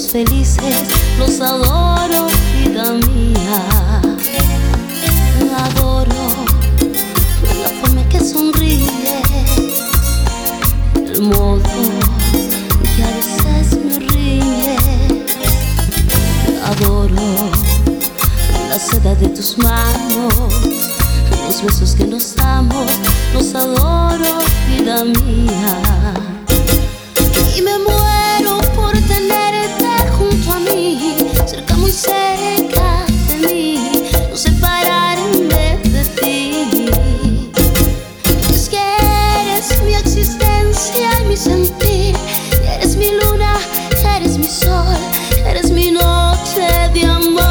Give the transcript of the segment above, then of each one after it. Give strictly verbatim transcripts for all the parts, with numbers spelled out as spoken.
felices, los adoro, vida mía. Adoro la forma en que sonríes, el modo que a veces me riñes. Adoro la seda de tus manos, los besos que nos damos, los adoro, vida mía. Y me muero por tenerte junto a mí, cerca, muy cerca de mí, no separarme de ti. Es que eres mi existencia y mi sentir, eres mi luna, eres mi sol, eres mi noche de amor.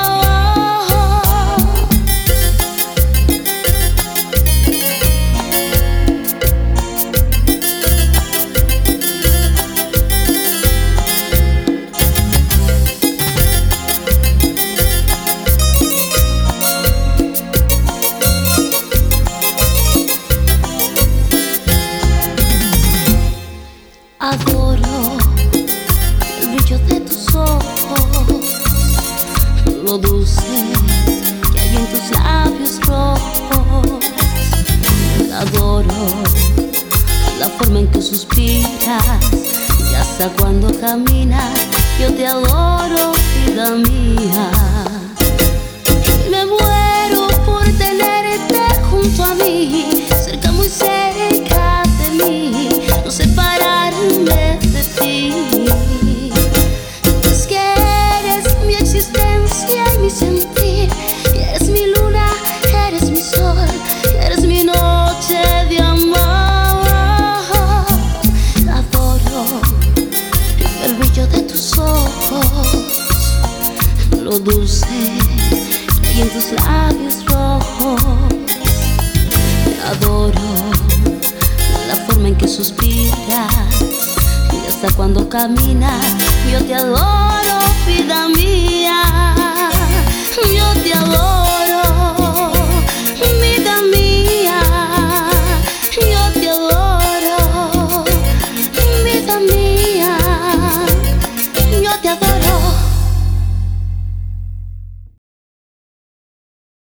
Adoro el brillo de tus ojos, lo dulce que hay en tus labios rojos. Adoro la forma en que suspiras y hasta cuando caminas. Yo te adoro, vida mía. Y me muero por tenerte junto a mí, cerca, muy cerca de mí, no separarme de ti. Es que eres mi existencia y mi sentir, y eres mi luna, eres mi sol, eres mi noche de amor. Adoro el brillo de tus ojos, lo dulce que hay en tus labios rojos. Adoro la forma en que suspiras y hasta cuando caminas. Yo te adoro, vida mía, yo te adoro.